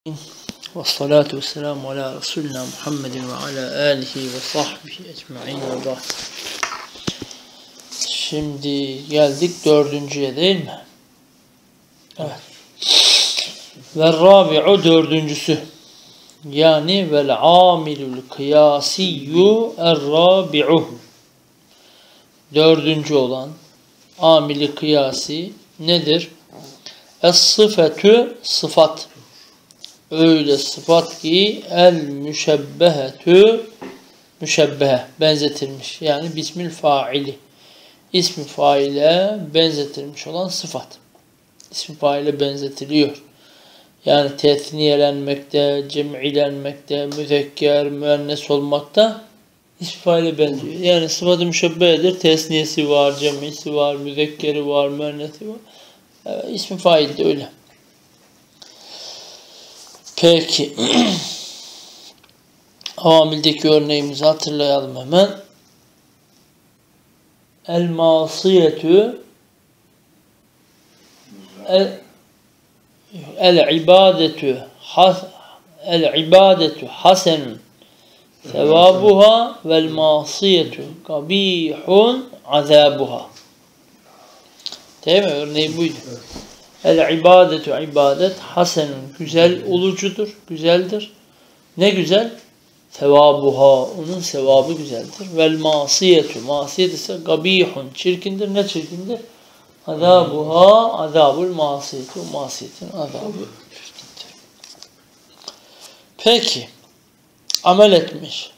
Ve salatu ve selamu ala Resulina Muhammedin ve ala alihi ve sahbihi ecma'in ve ba'd. Şimdi geldik dördüncüye, değil mi? Evet. Ve rabi'u, dördüncüsü. Yani vel amilul kıyasiyyu er-rabi'u. Dördüncü olan amili kıyasi nedir? Es-sıfetü, sıfat. Öyle sıfat ki el müşebbehetü, müşebbehe, benzetilmiş. Yani bismil faili, ismi faile benzetilmiş olan sıfat. İsmi faile benzetiliyor. Yani tesniyelenmekte, cem'ilenmekte, müzekker, müennes olmakta ismi faile benziyor. Yani sıfat-ı müşebbehedir. Tesniyesi var, cem'isi var, müzekkeri var, müennesi var. İsmi fail de öyle. Peki. Avamildeki örneğimizi hatırlayalım hemen. El-masiyetü el-ibadetü hasenun sevabuha vel-masiyetü kabihun azabuha. Değil mi? Örneği buydu. El-ibadetu, ibadet hasenun, güzel olucudur, güzeldir. Ne güzel? Sevabuha, onun sevabı güzeldir. Vel masiyetu, masiyet ise gabihun, çirkindir. Ne çirkindir? Azabuha, azabul masiyetu, masiyetin azabı çirkindir. Peki, amel etmiş.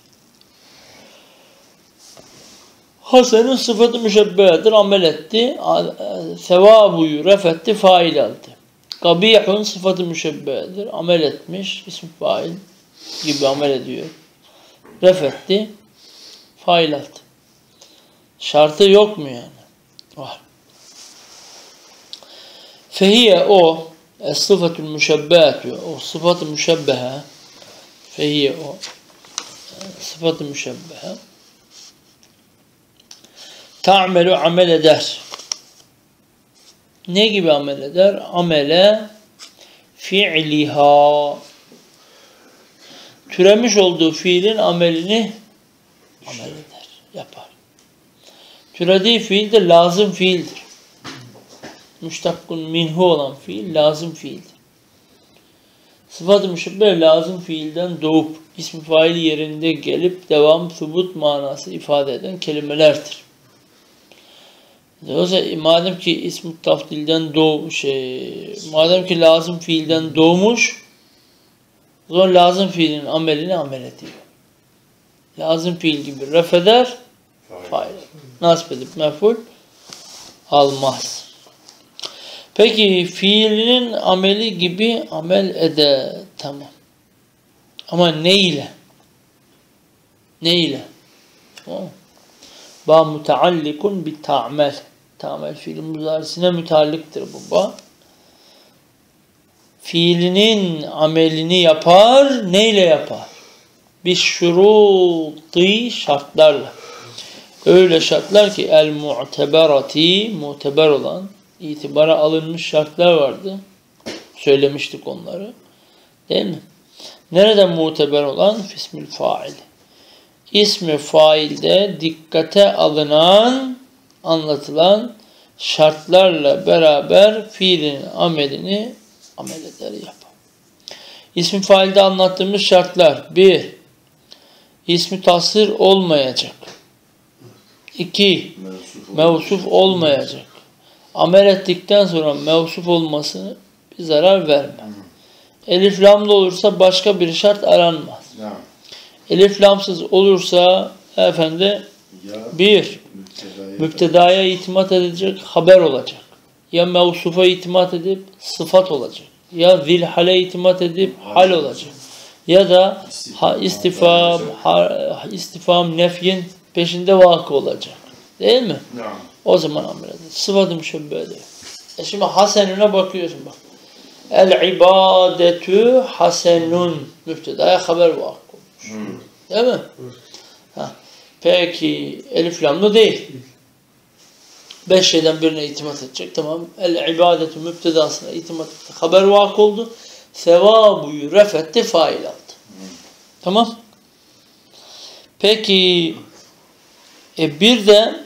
Hasenun sıfatı müşebbehedir, amel etti. Sevabuyu refetti, fail aldı. Kabihun sıfatı müşebbehedir, amel etmiş, ismi fail gibi amel ediyor. Refetti, fail aldı. Şartı yok mu yani? Var. Fehiye o, sıfatı müşebbehetü, o sıfatı müşebbehe, fehiye o, sıfatı müşebbehe, ta'melu, amel eder. Ne gibi amel eder? Amele fi'liha. Türemiş olduğu fiilin amelini amel eder, yapar. Türediği fiil de lazım fiildir. Müştakkun minhu olan fiil lazım fiildir. Sıfat-ı müşebbehe lazım fiilden doğup ismi fail yerinde gelip devam, subut manası ifade eden kelimelerdir. Madem ki ism-i tafdilden madem ki lazım fiilden doğmuş, o zaman lazım fiilin amelini amel ediyor. Lazım fiil gibi refeder, fail. Nasip edip mef'ul almaz. Peki fiilinin ameli gibi amel ede, tamam. Ama ne ile? Ne ile? Tamam. Ba muteallikun bi ta'mel. Ta'mel fiilin muzarisine mütealliktir bu ba. Fiilinin amelini yapar, neyle yapar? Bir şuruti, şartlarla. Öyle şartlar ki el mu'teberati, muteber olan, itibara alınmış şartlar vardı. Söylemiştik onları. Değil mi? Nereden muteber olan? Fismül fail. İsmi failde dikkate alınan, anlatılan şartlarla beraber fiilin amelini amel eder, yapar. İsmi failde anlattığımız şartlar: 1. İsmi tasvir olmayacak. 2. Mevsuf olmayacak. Amel ettikten sonra mevsuf olmasını bir zarar vermez. Elif lamlı olursa başka bir şart aranmaz. Elif lamsız olursa bir, müptedaya itimat edecek, haber olacak. Ya mevsufa itimat edip sıfat olacak. Ya zilhale itimat edip hal olacak. Ya da istifam nefyin peşinde vakı olacak. Değil mi? O zaman amel eder. Sıfat-ı müşebbehe değil. Şimdi hasenuna bakıyorsun bak. El-ibadetü hasenun. Müptedaya haber vakı olmuş. Değil mi? Ha. Peki elif lamlı değil. 5 şeyden birine itimat edecek. Tamam. El-ibadetü müptedasına itimat etti. Haber vakı oldu. Sevabuyu refetti fail aldı. Tamam. Peki bir de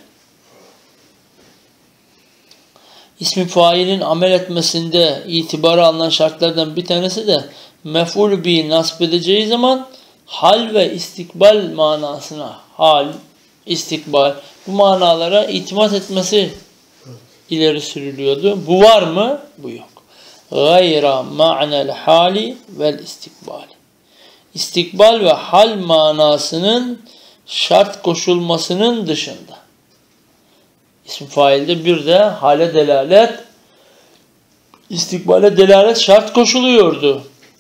ismi failin amel etmesinde itibarı alınan şartlardan bir tanesi de mef'ul bihi nasb edeceği zaman hal ve istikbal manasına, hal, istikbal, bu manalara itimat etmesi ileri sürülüyordu. Bu var mı? Bu yok. Gayra ma'nel hali vel istikbali. İstikbal ve hal manasının şart koşulmasının dışında. İsim failde bir de hale delalet, istikbale delalet şart koşuluyordu.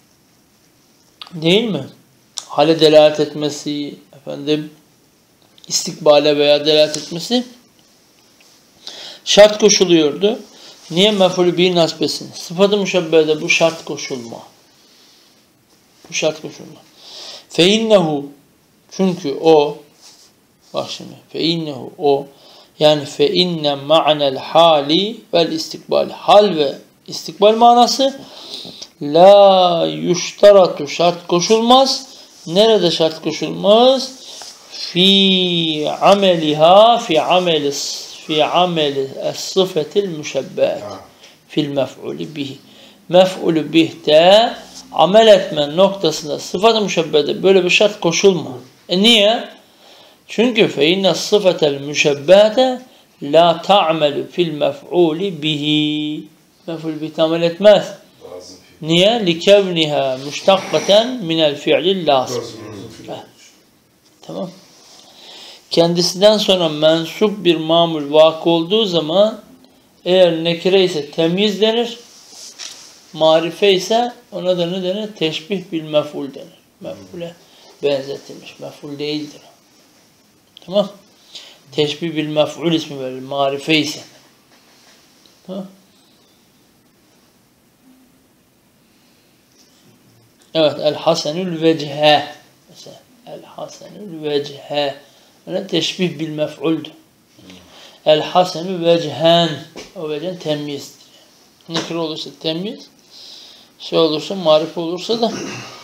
Değil mi? Hale delalet etmesi, istikbale veya delalet etmesi şart koşuluyordu. Niye mef'ulü bihi nasb etsin? Sıfat-ı müşebbehede bu şart koşulma. Bu şart koşulma. Feinnehu, çünkü o, bak şimdi, feinnehu o, yani feinne ma'nel hali vel istikbal, hal ve istikbal manası la yuştaratu, şart koşulmaz. Nerede şart koşulmaz? Fi ameliha, fi ameli es-sıfetil müşebbehet fil mef'ulü bihi. Mef'ulü bih'te amel etme noktasında sıfat-ı müşebbehede böyle bir şart koşulma. Niye? Çünkü fe inne sıfetel müşebbehete la ta'melu fil mef'ulü bihi. Mef'ulü bih'te amel etmez. Niye? Likevniha müştakkaten minel fi'lil lazım. Tamam. Kendisinden sonra mensup bir mamul vakı olduğu zaman eğer nekire ise temyiz denir. Marife ise ona da ne denir? Teşbih bil mef'ul denir. Mef'ule benzetilmiş. Mef'ul değildir. Tamam. Teşbih bil mef'ul ismi verilir. Marife ise. Tamam. Evet. El-hasenül vecihe. Mesela. El-hasenül vecihe. Yani teşbih bil mef'uldür. El-hasenü vecihen. O vecihen temyizdir. Nekir olursa temyiz. Şey olursa, marife olursa da.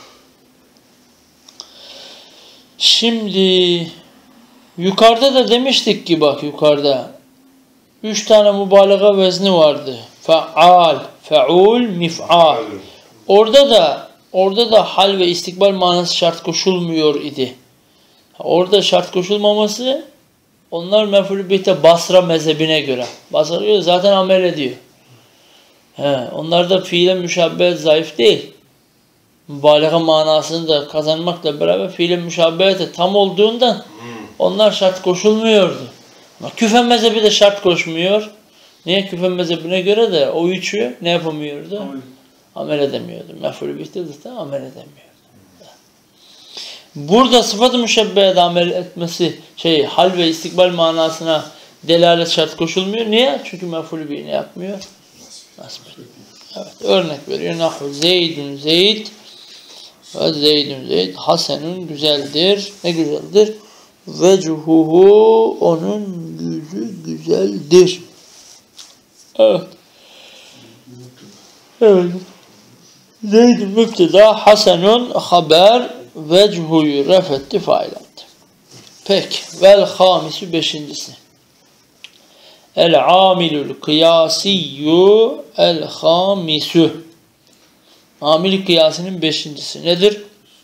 Şimdi yukarıda da demiştik ki bak yukarıda 3 tane mübalağa vezni vardı. Fe'al, fe'ul, mif'al. Orada da hal ve istikbal manası şart koşulmuyor idi. Orada şart koşulmaması onlar mef'ul bih'te Basra mezhebine göre. Basra diyor zaten amel ediyor. Onlarda fiile müşabbeh zayıf değil. Mübalağa manasını da kazanmakla beraber fiile müşabbehete tam olduğundan onlar şart koşulmuyordu. Ama küfe mezhebi de şart koşmuyor. Niye? Küfe mezhebine göre de o üçü ne yapamıyordu? Amel edemiyordu. Mef'ul bih'te zaten amel edemiyordu. Burada sıfat-ı müşebbehede amel etmesi hal ve istikbal manasına delalet şart koşulmuyor. Niye? Çünkü mef'ul bih ne yapmıyor? Nasb ediyor. Evet, örnek veriyor. Nahu Zeydun Zeyd ve Zeydun Zeyd Hasenun güzeldir. Ne güzeldir? Vecuhuhu onun yüzü güzeldir. Evet. Evet. Zeydun müpteda, Hasenun haber, vechuhu refetti fail aldı. Peki. Vel hamisu beşincisi. El-amilul kıyasiyyu el-hamisu. Amil kıyasının beşincisi nedir?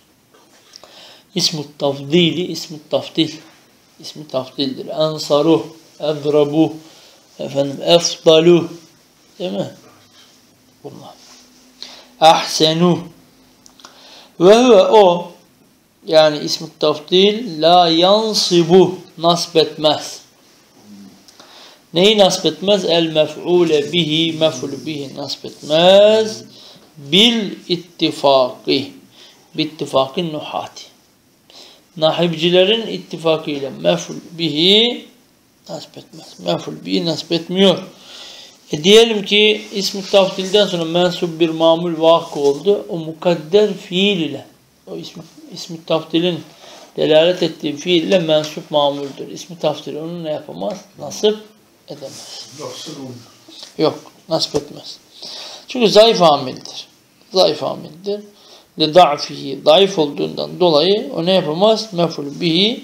İsmut tafdili, ismut tafdil. İsmi tafdildir. Ensaruh, edrabuh, efdaluh. Değil mi? Bunlar. Ahsenuh. Ve huve o, yani ismut tafdil la yansibu, nasb etmez. Neyi nasb etmez? El mef'ule bihi, mef'ul bihi nasb etmez. Bil ittifaki, bittifakın nuhati. Nahibcilerin ittifakıyla mef'ul bihi nasb etmez. Mef'ul bihi nasb etmiyor. Diyelim ki ismi tafdilden sonra mensup bir mamul vakı oldu. O mukadder fiil ile, o ismi tafdilin delalet ettiği fiil ile mensup mamuldür. İsmi tafdil onu ne yapamaz? Nasip edemez. Yok, nasip etmez. Çünkü zayıf amildir. Zayıf amildir. Le da'fihi. Zayıf olduğundan dolayı o ne yapamaz? Mef'ul bihi.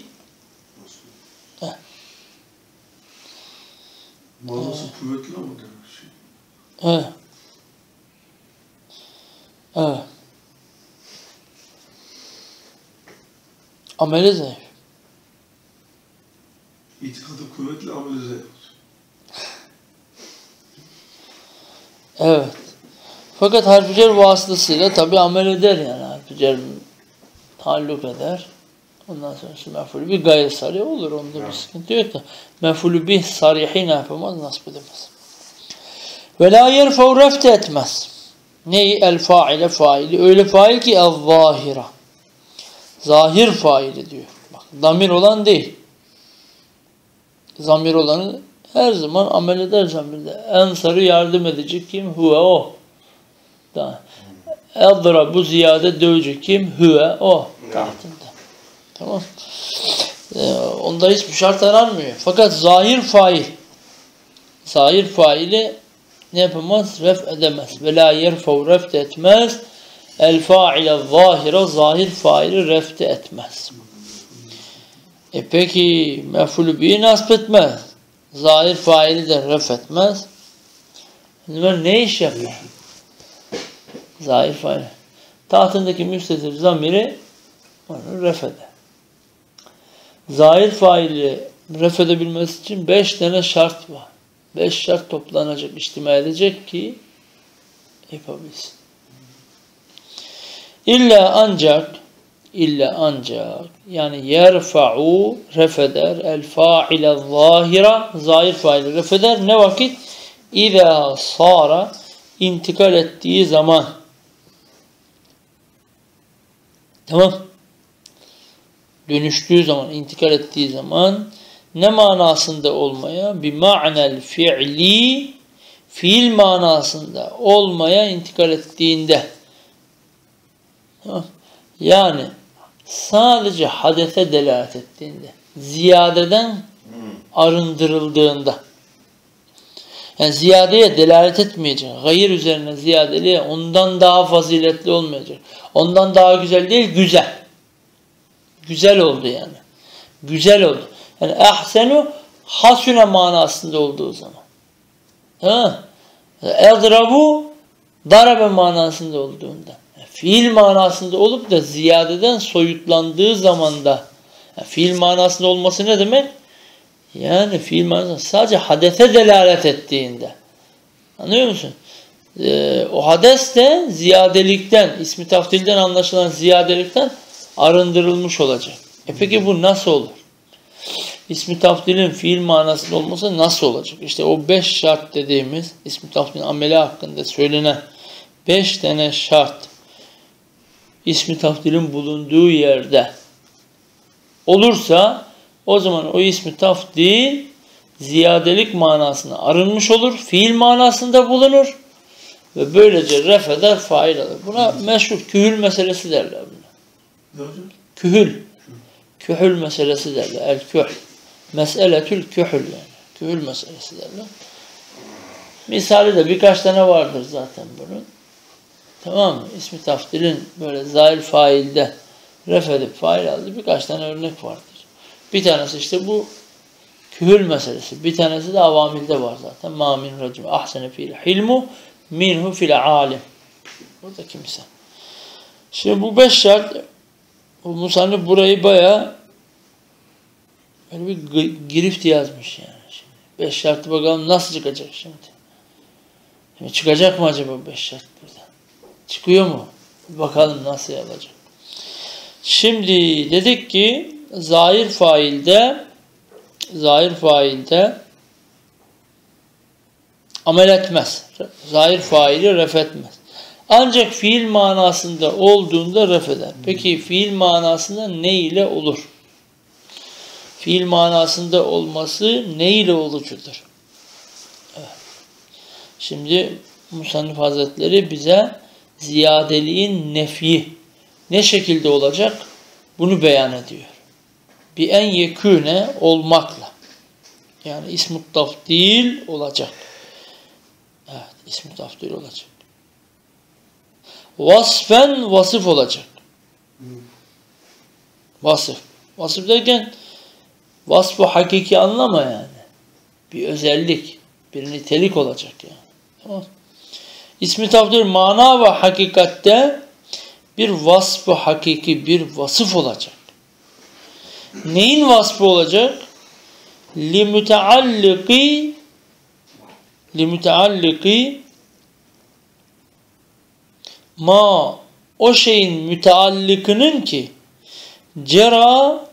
Manası kuvvetli ama demek şey. Evet. Evet. Ameli zayıf. İtikadı kuvvetli, ameli zayıf. Evet. Fakat harf-i cer vasıtasıyla tabi amel eder yani. Harf-i cer taalluk eder. Ondan sonra mef'ulü bir gayri sarih olur. Onda bir sıkıntı yok da. Mef'ulü bih sarihi ne yapamaz? Nasip edemez. Ve la yerfev refte etmez. Neyi? El faile faili. Öyle fail ki el zahira. Zahir faili diyor. Bak, damir olan değil. Zamir olanı her zaman amel eder zamirde. En sarı yardım edici kim? Huve o. Eldra bu ziyade dövücü kim? Huve o. Tahtında. Tamam. Onda hiçbir şart aranmıyor. Fakat zahir fail. Zahir faili ne yapamaz? Ref edemez. Ve la yerfev refte etmez. El faile zahira. Zahir faili refte etmez. Peki mef'ulü bihi nasip etmez. Zahir faili de ref etmez. Bunlar ne iş yapıyor? Zahir faili. Tahtındaki müstetir zamiri onu ref eder. Zahir faili ref edebilmesi için 5 tane şart var. 5 şart toplanacak, içtima edecek ki yapabilsin. İlla ancak yani yerfa'u refeder el fa'ile zahira zahir faili refeder ne vakit? İza sara intikal ettiği zaman. Tamam. Dönüştüğü zaman, intikal ettiği zaman ne manasında olmaya? Bi ma'nel fi'li fiil manasında olmaya intikal ettiğinde. Tamam. Yani sadece hadese delalet ettiğinde, ziyadeden arındırıldığında, yani ziyadeye delalet etmeyecek, gayr üzerine ziyadeliğe ondan daha faziletli olmayacak, ondan daha güzel değil, güzel. Güzel oldu yani. Güzel oldu. Yani ahsenu hasune manasında olduğu zaman. Ha? Edrabu darabe manasında olduğunda. Fiil manasında olup da ziyadeden soyutlandığı zamanda fiil manasında olması ne demek? Yani fiil manasında sadece hadese delalet ettiğinde. Anlıyor musun? O hades de ziyadelikten, ismi taftilden anlaşılan ziyadelikten arındırılmış olacak. Peki bu nasıl olur? İsmi taftilin fiil manasında olması nasıl olacak? İşte o 5 şart dediğimiz ismi taftilin ameli hakkında söylenen 5 tane şart ismi taftilin bulunduğu yerde olursa o zaman o ismi taftil ziyadelik manasına arınmış olur. Fiil manasında bulunur. Ve böylece ref eder, fail alır. Buna meşhur kühül meselesi derler buna. Kühül. Kühül meselesi derler. El kühl. Meseletül kühül yani. Kühül meselesi derler. Misali de birkaç tane vardır zaten bunun. Tamam mı? İsmi taftilin böyle zahir failde ref edip fail aldı. Birkaç tane örnek vardır. Bir tanesi işte bu kühül meselesi. Bir tanesi de avamilde var zaten. Ma min racim ahsene fi'l hilmu minhu fil alim. Burada kimse. Şimdi bu 5 şart bu musannif burayı bayağı böyle bir girift yazmış yani. 5 şartı bakalım nasıl çıkacak şimdi. Şimdi çıkacak mı acaba 5 şart burada? Çıkıyor mu? Bakalım nasıl yapacak. Şimdi dedik ki zahir failde amel etmez. Zahir faili ref etmez. Ancak fiil manasında olduğunda ref eder. Peki fiil manasında ne ile olur? Fiil manasında olması ne ile olucudur? Evet. Şimdi Musannif Hazretleri bize ziyadeliğin nefi ne şekilde olacak? Bunu beyan ediyor. Bir en yekûne olmakla. Yani ism-i tafdil olacak. Evet, ism-i tafdil olacak. Vasfen vasıf olacak. Vasıf. Vasıf derken vasfı hakiki anlama yani. Bir özellik, bir nitelik olacak yani. Tamam. İsmi tafdil mana ve hakikatte bir vasfı hakiki, bir vasıf olacak. Neyin vasfı olacak? Limutealliki ma o şeyin müteallikinin ki cera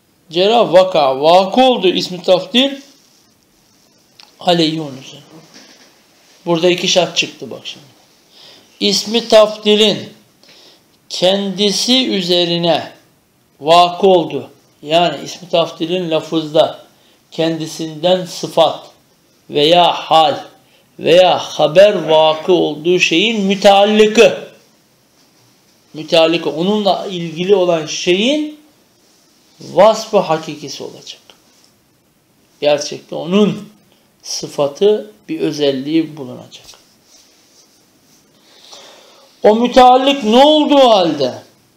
vakı oldu ismi tafdil aleyhi onun üzerine. Burada iki şart çıktı bak şimdi. İsmi tafdilin kendisi üzerine vakı oldu. Yani ismi tafdilin lafızda kendisinden sıfat veya hal veya haber vakı olduğu şeyin müteallıkı. Onunla ilgili olan şeyin vasfı hakikisi olacak. Gerçekten onun sıfatı, bir özelliği bulunacak. O müteallik ne olduğu halde?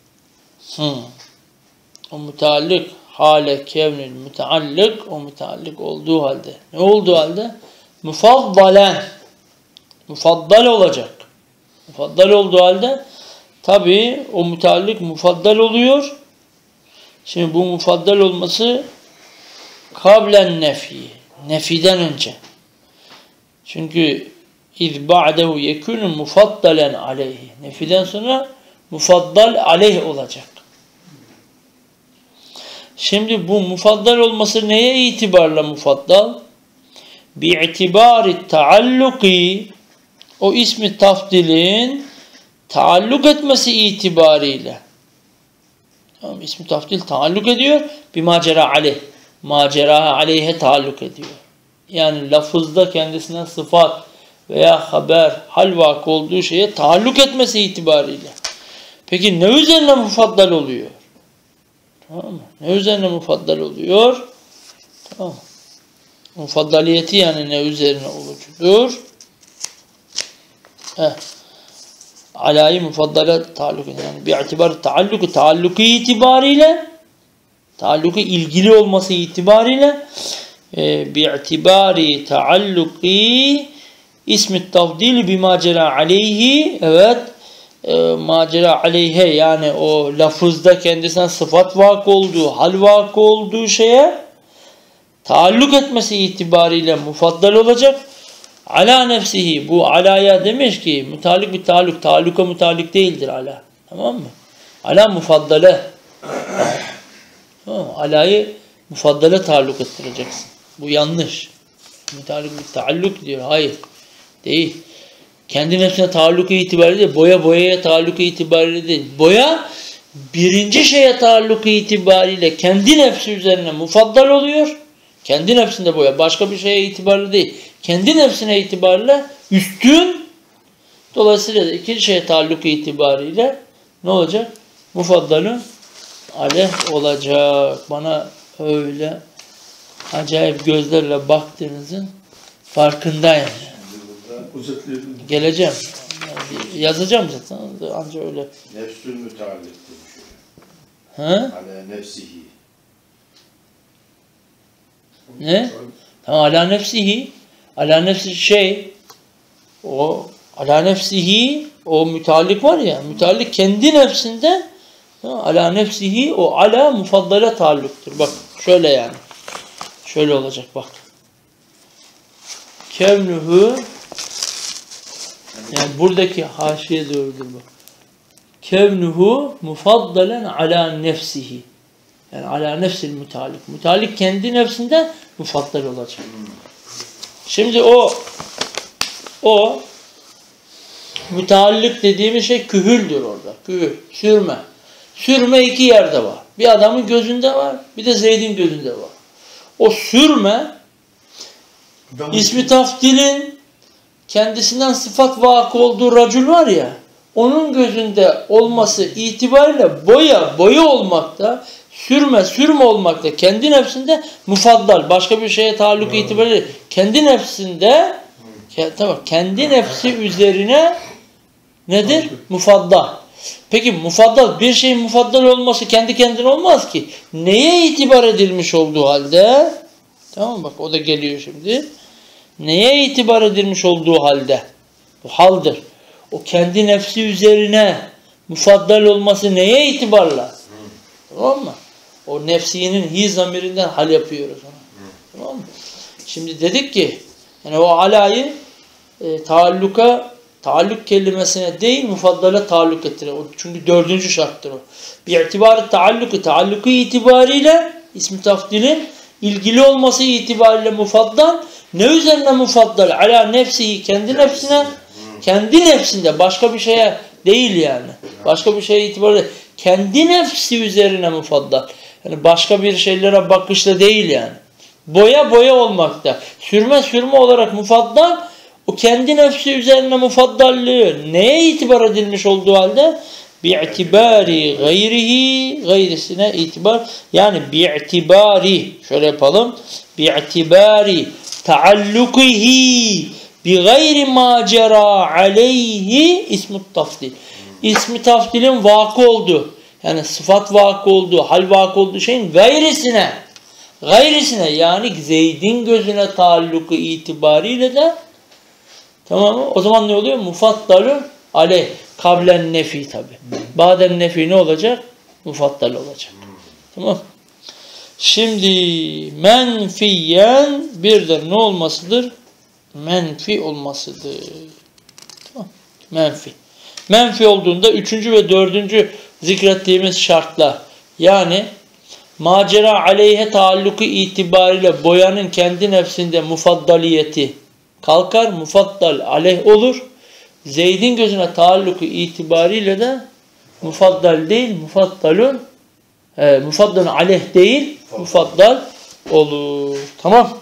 O müteallik hale kevnül müteallik, o müteallik olduğu halde. Ne olduğu halde? Mufaddalen. Mufaddal olacak. Mufaddal olduğu halde tabii o müteallik mufaddal oluyor. Şimdi bu mufaddal olması kablen nefi. Nefiden önce. Çünkü iz ba'dehu yekunu mufaddalen aleyhi. Nefiden sonra mufaddal aleyh olacak. Şimdi bu mufaddal olması neye itibarla mufaddal? Bi'itibari taalluki, o ismi tafdilin taalluk etmesi itibariyle. Tamam, ismi tafdil taalluk ediyor. Bir macera aleyh. Macera aleyhe taalluk ediyor. Yani lafızda kendisine sıfat veya haber, hal vakı olduğu şeye taalluk etmesi itibariyle. Peki ne üzerine mufaddal oluyor? Tamam mı? Ne üzerine mufaddal oluyor? Tamam. Mufaddaliyeti yani ne üzerine olucudur? Alayı mufaddala taalluk ediyor. Yani bir itibar taalluku itibariyle, taalluku ilgili olması itibariyle bi'itibari taalluki ismi tafdil bima cera aleyhi, evet, macera aleyhe yani o lafızda kendisine sıfat vakı olduğu, hal vakı olduğu şeye taalluk etmesi itibariyle mufaddal olacak. Ala nefsihi, bu alaya demiş ki mütalik bir taalluk, taalluka mütalik değildir ala. Tamam mı? Ala mufaddale. Tamam mı? Alayı mufaddale taalluk ettireceksin. Bu yanlış. Mütalik bir taalluk diyor. Hayır. Değil. Kendi nefsine taalluku itibariyle değil. Boyaya taalluku itibariyle değil. Boya birinci şeye taalluku itibariyle kendi nefsi üzerine mufaddal oluyor. Kendi nefsinde boya. Başka bir şeye itibarlı değil. Kendi nefsine itibariyle üstün. Dolayısıyla da ikinci şeye taalluku itibariyle ne olacak? Mufaddalın aleyh olacak. Bana öyle acayip gözlerle baktığınızın farkındayım. Geleceğim. Yazacağım zaten. Anca öyle. Nefsül müteallik demiş. Ha? Ale nefsihi. Ne? Tamam, ala nefsihi. Ala nefsi şey, o ala nefsihi, o müteallik var ya, müteallik kendi nefsinde, ala nefsihi, o ala mufaddale taalluktur. Bak şöyle yani. Şöyle olacak bak. Kevnuhu, yani buradaki haşiye doğrudur bak. Kevnuhu mufaddalen ala nefsihi. Yani ala nefsil müteallik. Müteallik kendi nefsinde mufaddal olacak. Şimdi o müteallik dediğimiz şey kühüldür orada. Kühül, sürme. Sürme iki yerde var. Bir adamın gözünde var, bir de Zeyd'in gözünde var. O sürme ismi tafdilin kendisinden sıfat vakı olduğu racül var ya, onun gözünde olması itibariyle boya olmakta, sürme olmakta, kendi nefsinde mufaddal, başka bir şeye taalluk itibariyle kendi nefsinde, tamam, kendi nefsi üzerine Nedir? Tabii. Mufaddal. Peki mufaddal, bir şeyin mufaddal olması kendi kendine olmaz ki. Neye itibar edilmiş olduğu halde? Tamam mı? Bak o da geliyor şimdi. Neye itibar edilmiş olduğu halde? Bu haldır. O kendi nefsi üzerine mufaddal olması neye itibarla? Tamam mı? O nefsinin hi zamirinden hal yapıyoruz ona. Tamam mı? Şimdi dedik ki yani o alayı taalluk kelimesine değil mufaddala taalluk ettirir. Çünkü dördüncü şarttır o. Bir itibarı taalluku itibariyle ismi tafdilin ilgili olması itibariyle mufaddal. Ne üzerine mufaddal? Ala nefsihi, kendi nefsine, kendi nefsinde, başka bir şeye değil yani. Başka bir şeye itibariyle kendi nefsi üzerine mufaddal. Yani başka bir şeylere bakışla değil yani. Boya olmakta. Sürme olarak mufaddal, o kendi nefsi üzerine mufaddallığı neye itibar edilmiş olduğu halde? Bi'itibari gayrihi, gayrisine itibar. Yani bi'itibari, şöyle yapalım. Bi'itibari taallukihi bi gayri ma cera aleyhi ismut tafdil. İsmi tafdilin vakı olduğu, yani sıfat vakı olduğu, hal vakı olduğu şeyin gayrisine yani Zeyd'in gözüne taalluku itibariyle de tamam mı? O zaman ne oluyor? Mufaddalun aleyh. Kablen nefi tabi. Baden nefi ne olacak? Mufaddal olacak. Tamam. Şimdi menfiyen bir de ne olmasıdır? Menfi olmasıdır. Tamam. Menfi. Menfi olduğunda üçüncü ve dördüncü zikrettiğimiz şartlar. Yani macera aleyhe taalluku itibariyle boyanın kendi nefsinde mufaddaliyeti kalkar, mufaddal aleyh olur. Zeyd'in gözüne taalluku itibariyle de mufaddal değil, mufaddalun aleyh değil, mufaddal olur. Tamam.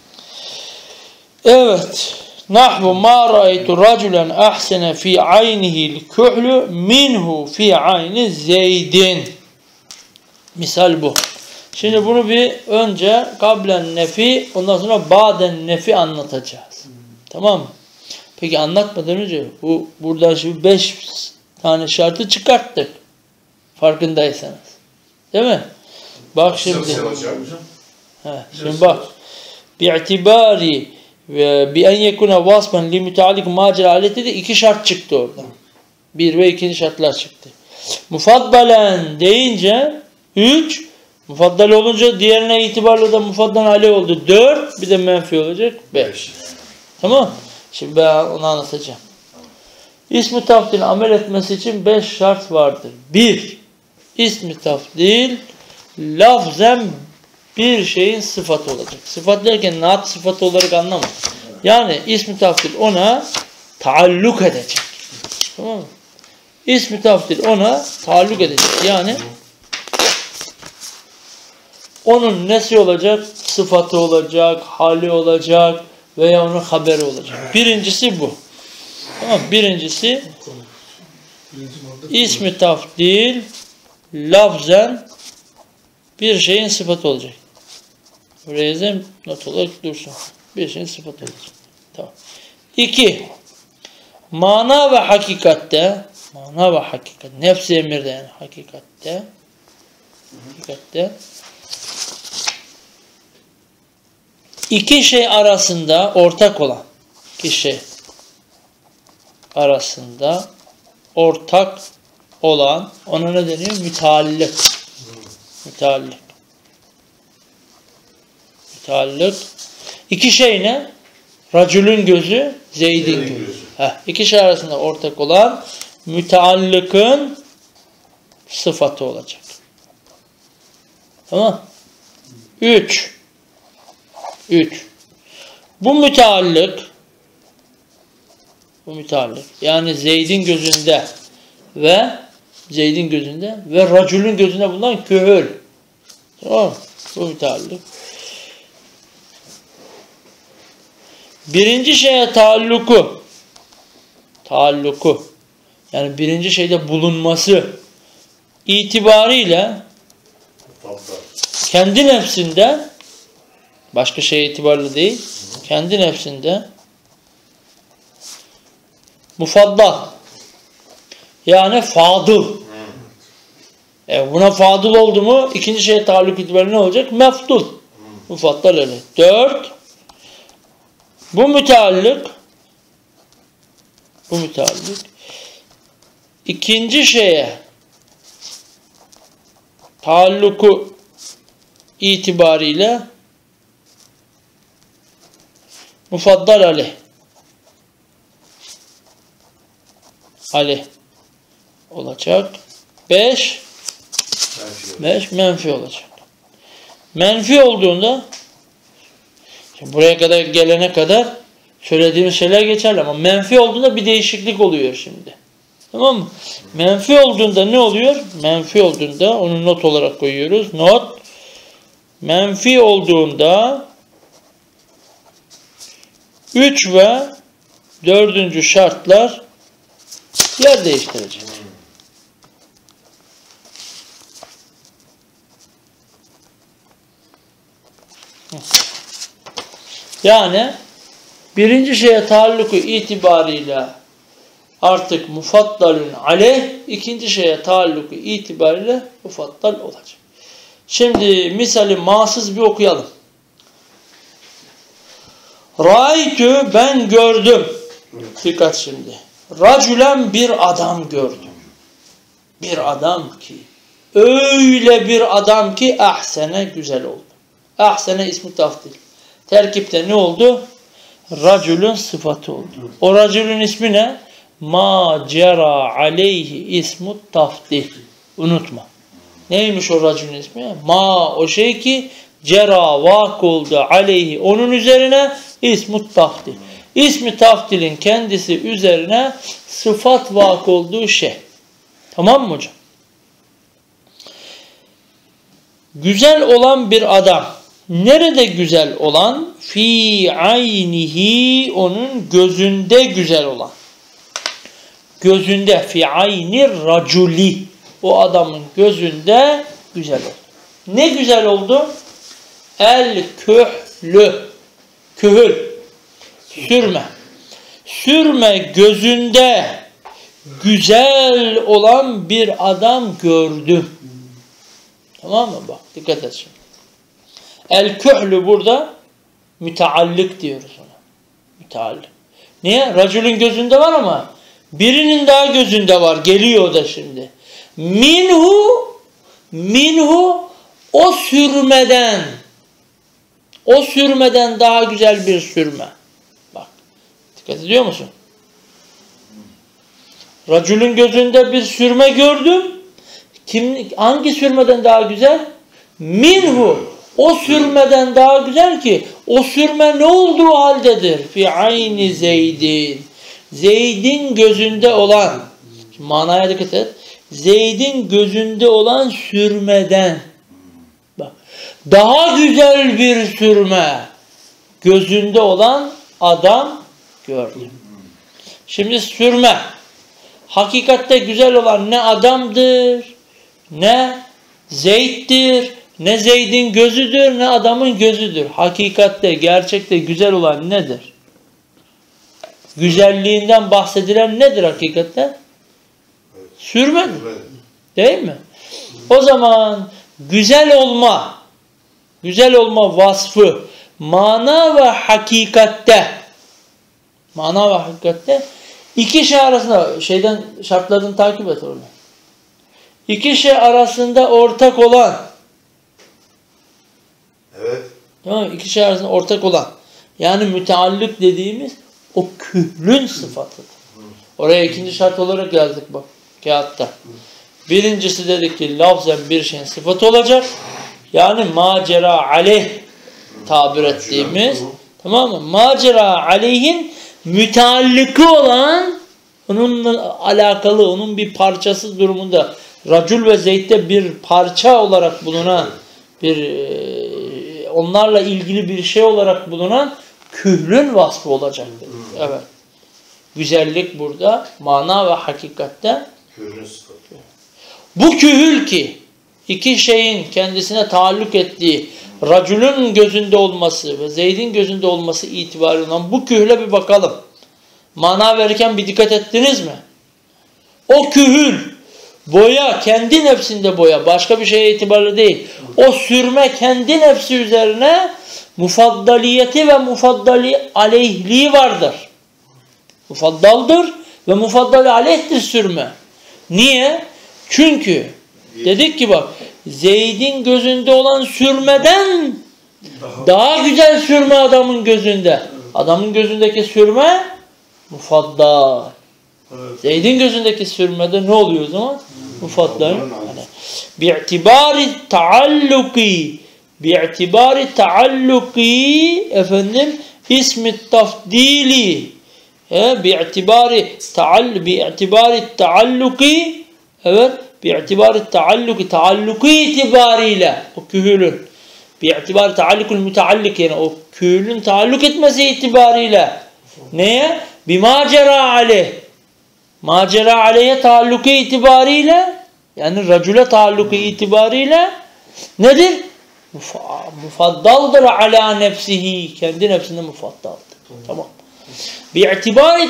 Evet. Nahvu ma ra'aytu raculen ahsene fi aynihi'l kuhlu minhu fi ayni Zeydin. Misal bu. Şimdi bunu bir önce kablen nefi, ondan sonra baden nefi anlatacağız. Tamam mı? Peki anlatmadan önce buradan şimdi 5 tane şartı çıkarttık. Farkındaysanız. Değil mi? Bak şimdi. Şimdi bak. Bi'itibari ve bi en yekuna vasfen li müteallik macera aleti de 2 şart çıktı oradan. 1 ve 2. şartlar çıktı. Mufaddalen deyince 3, mufaddal olunca diğerine itibarla da mufaddal aleyh oldu 4, bir de menfi olacak 5. Tamam. Şimdi ben onu anlatacağım. İsmi tafdil amel etmesi için 5 şart vardır. 1. İsmi tafdil lafzen bir şeyin sıfatı olacak. Sıfat derken naat sıfatı olarak anlama. Yani ismi tafdil ona taalluk edecek. Tamam mı? İsmi tafdil ona taalluk edecek. Yani onun nesi olacak? Sıfatı olacak, hali olacak veya onun haberi olacak. Birincisi bu. Tamam. Birincisi ismi tafdil lafzen bir şeyin sıfatı olacak. Buraya yazayım, not olarak dursun. Bir şeyin sıfatı olacak. Tamam. 2. Mana ve hakikatte nefs-i emirde yani hakikatte iki şey arasında ortak olan ona ne deniyor? Müteallık. İki şey ne? Racülün gözü, Zeyd'in gözü. İki şey arasında ortak olan müteallıkın sıfatı olacak. Tamam. 3. Bu müteallık yani Zeyd'in gözünde ve racülün gözünde bulunan köhül. Tamam. Bu müteallık. Birinci şeye taalluku yani birinci şeyde bulunması itibariyle kendi nefsinde başka şeye itibarlı değil, kendi nefsinde mufaddal Yani fadıl. Buna fadıl oldu mu ikinci şeye taalluk itibariyle ne olacak? Mefdul. Mufaddal aleyh. 4. Bu müteallık ikinci şeye taalluku itibariyle mufaddal aleyh olacak. 5 menfi olacak. Menfi olduğunda şimdi buraya kadar gelene kadar söylediğimiz şeyler geçerli ama menfi olduğunda bir değişiklik oluyor şimdi. Tamam mı? Menfi olduğunda ne oluyor? Menfi olduğunda onu not olarak koyuyoruz. Not. Menfi olduğunda 3 ve 4. şartlar yer değiştirecek. Yani birinci şeye taalluku itibariyle artık mufaddalun aleyh, ikinci şeye taalluku itibariyle mufaddal olacak. Şimdi misali ma'sız bir okuyalım. Ra'aytü, ben gördüm. Dikkat şimdi. Racülen, bir adam gördüm. Bir adam ki, öyle bir adam ki ahsene, güzel oldu. Ahsene ismi tafdil. Terkipte ne oldu? Racülün sıfatı oldu. O racülün ismi ne? Ma cera aleyhi ismu tafdil. Unutma. Neymiş o racülün ismi? Ma, o şey ki cera vak oldu aleyhi, onun üzerine ismu tafdil. İsmi tafdilin kendisi üzerine sıfat vak olduğu şey. Tamam mı hocam? Güzel olan bir adam. Nerede güzel olan? Fi aynihi, onun gözünde güzel olan. Gözünde, fi ayni raculi, o adamın gözünde güzel oldu. Ne güzel oldu? El kühlü, kühül, sürme. Sürme gözünde güzel olan bir adam gördüm. Tamam mı? Bak dikkat et şimdi. El kühlü burada müteallık diyoruz ona. Müteallık. Niye? Racülün gözünde var ama birinin daha gözünde var. Geliyor o da şimdi. Minhu o sürmeden daha güzel bir sürme. Bak. Dikkat ediyor musun? Racülün gözünde bir sürme gördüm. Hangi sürmeden daha güzel? Minhu. O sürmeden daha güzel ki o sürme ne olduğu haldedir? Fi ayni Zeydin. Zeyd'in gözünde olan, şimdi manaya dikkat et. Zeyd'in gözünde olan sürmeden, bak, daha güzel bir sürme gözünde olan adam gördüm. Şimdi sürme hakikatte güzel olan ne adamdır, ne Zeyd'dir, ne Zeyd'in gözüdür, ne adamın gözüdür. Hakikatte, gerçekte güzel olan nedir? Güzelliğinden bahsedilen nedir hakikatte? Sürmedir. Değil mi? O zaman güzel olma vasfı mana ve hakikatte iki şey arasında şartlarını takip et orada. İki şey arasında ortak olan, evet. Tamam mı? İki şey arasında ortak olan, yani müteallık dediğimiz o kühlün sıfatıdır. Oraya ikinci şart olarak yazdık bak kağıtta. Birincisi dedik ki lafzen bir şeyin sıfatı olacak. Yani macera aleyh tabir ettiğimiz, tamam mı? Macera aleyhin müteallıkı olan, onunla alakalı, onun bir parçası durumunda, Racül ve Zeyd'de bir parça olarak bulunan, onlarla ilgili bir şey olarak bulunan kühlün vasfı olacaktır. Evet. Güzellik burada mana ve hakikatte Kühlün sıfatı. bu kühül ki iki şeyin kendisine taalluk ettiği Racül'ün gözünde olması ve Zeyd'in gözünde olması itibariyle bu kühle bir bakalım. Mana verirken bir dikkat ettiniz mi? O kühül, boya, kendi nefsinde boya, başka bir şeye itibarlı değil. O sürme kendi nefsi üzerine mufaddaliyeti ve mufaddali aleyhliği vardır. Mufaddaldır ve mufaddali aleyhtir sürme. Niye? Çünkü dedik ki bak, Zeyd'in gözünde olan sürmeden daha güzel sürme adamın gözünde. Adamın gözündeki sürme mufaddal. Zeyd'in gözündeki sürmede ne oluyor o zaman? Mufaddal. Bi'tibari taalluki efendim ismi tafdili bi'tibari taalluki evet bi'tibari taalluki itibariyle o kühülün bi'tibari taallukul müteallik yani o kühülün taalluk etmesi itibariyle neye? Bimacera aleyh macera aleyhe taalluki itibariyle yani racule taalluki itibariyle nedir? Mufaddaldır ala nefsihi. Kendi nefsinde mufaddaldır. Tamam. Bi'tibari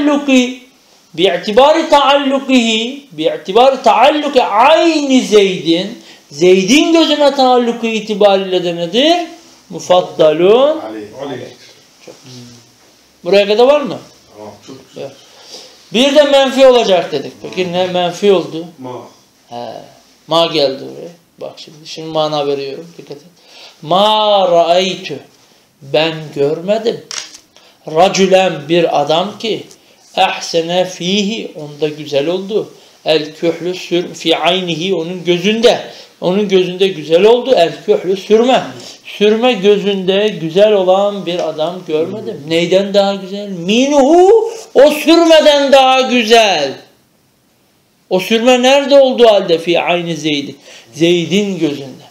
taalluki aynı Zeyd'in gözüne taalluki itibariyle de nedir? Mufaddalun. Çok güzel. Buraya kadar var mı? Tamam, çok güzel. Evet. Bir de menfi olacak dedik. Peki ne menfi oldu? Ma geldi oraya. Bak şimdi mana veriyorum. Dikkat et. Ma ra'aytu. Ben görmedim. Racülen bir adam ki ehsene fihi onda güzel oldu. El kühlü fi aynihi onun gözünde. Onun gözünde güzel oldu. El kühlü sürme. Sürme gözünde güzel olan bir adam görmedim. Neyden daha güzel? Minhu o sürmeden daha güzel. O sürme nerede olduğu halde fi aynı Zeyd'i? Zeyd'in gözünde.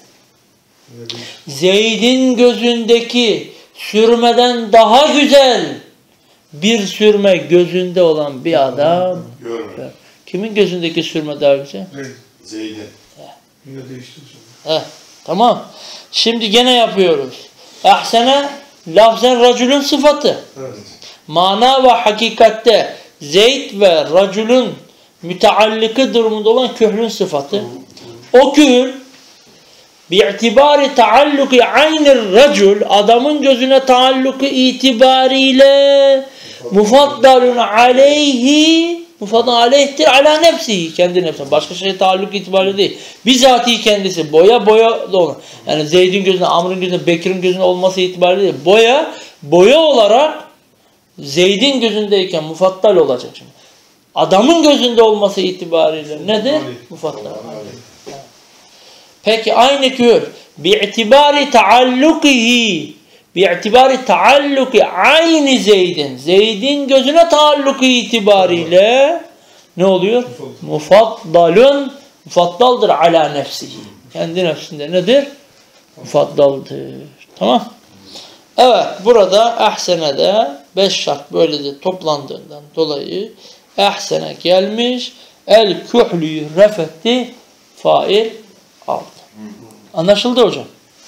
Zeyd'in gözündeki sürmeden daha güzel bir sürme gözünde olan bir adam. Kimin gözündeki sürme daha güzel? Zeyd'in. Yine değişti. Tamam. Şimdi gene yapıyoruz. Ahsene lafzen racülün sıfatı. Evet. Mana ve hakikatte Zeyd ve racülün mütealliki durumunda olan kühlün sıfatı. O kühl bi'tibari taalluki aynı racül adamın gözüne taalluki itibariyle mufaddalun aleyhi mufaddal aleyhtir ala nefsihi kendi nefsine. Başka şeye taalluk itibariyle değil. Bizatihi kendisi. Boya da olur. Yani Zeyd'in gözünde, Amr'ın gözünde, Bekir'in gözünde olması itibariyle değil. Boya olarak Zeyd'in gözündeyken mufaddal olacak şimdi. Adamın gözünde olması itibariyle nedir? Mufaddal. Peki aynı kühl bi'tibari taalluki aynı Zeyd'in gözüne taalluki itibariyle ne oluyor? Mufaddaldır ala nefsihi. Kendi nefsinde nedir? Mufaddaldır. Tamam. Evet burada ahsene'de 5 şart böyle de toplandığından dolayı ahsene gelmiş. El kühlüyü refetti fail aldı. Anlaşıldı hocam?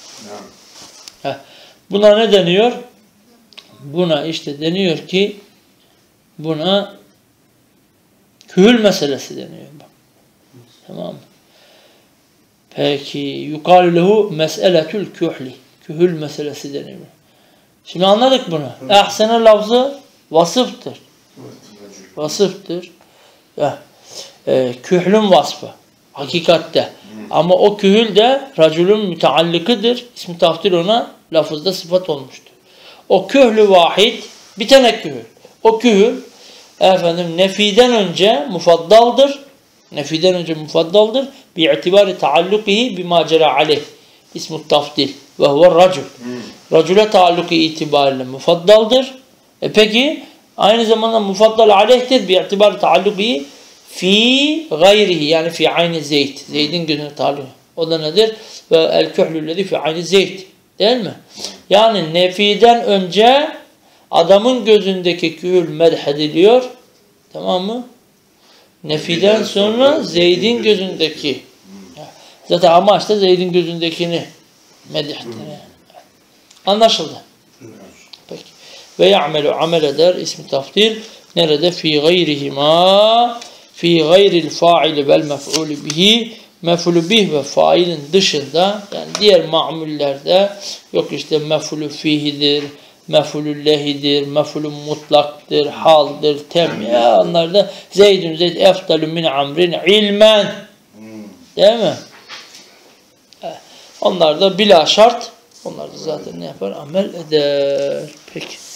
Buna ne deniyor? Buna işte deniyor ki buna kühül meselesi deniyor. Tamam mı? Peki yukarı lehu mes'eletül kühli. Kühül meselesi deniyor. Şimdi anladık bunu. Ahsene lafzı vasıftır. Vasıftır. Kühlün vasfı. Hakikatte. Ama o kühül de racülün müteallikidir. İsmi taftil ona lafızda sıfat olmuştur. O kühlü vahid bir tane kühül. O kühül nefiden önce mufaddaldır. Nefiden önce mufaddaldır. Bi'itibari taallukihi bima cera aleyh. İsmi taftil. Ve huve racül. Racüle taalluki itibariyle mufaddaldır. Peki aynı zamanda mufaddal aleyhtir. Bi'itibari taallukihi fi gayrihi yani fi aynı Zeyd. Zeyd'in gözüne taalluk. O da nedir? Ve el kühlüllezi fi aynı Zeyd. Değil mi? Yani nefiden önce adamın gözündeki kühül medhediliyor. Tamam mı? Nefiden sonra Zeyd'in gözündeki. Zaten amaç da Zeyd'in gözündekini medihtir. Anlaşıldı. Peki. Ve ya'melu amel eder ismi taftil. Nerede? Fi gayrihima fi gayril faili vel mef'ulü bihi, mef'ulü bih ve failin dışında, yani diğer ma'mullerde yok işte mef'ulü fihidir, mef'ulü lehidir, mef'ulü mutlaktır, haldır, ya onlar da Zeydün Zeyd eftalü min amrin ilmen, değil mi? Onlar da bila şart, onlar da zaten ne yapar? Amel eder. Peki.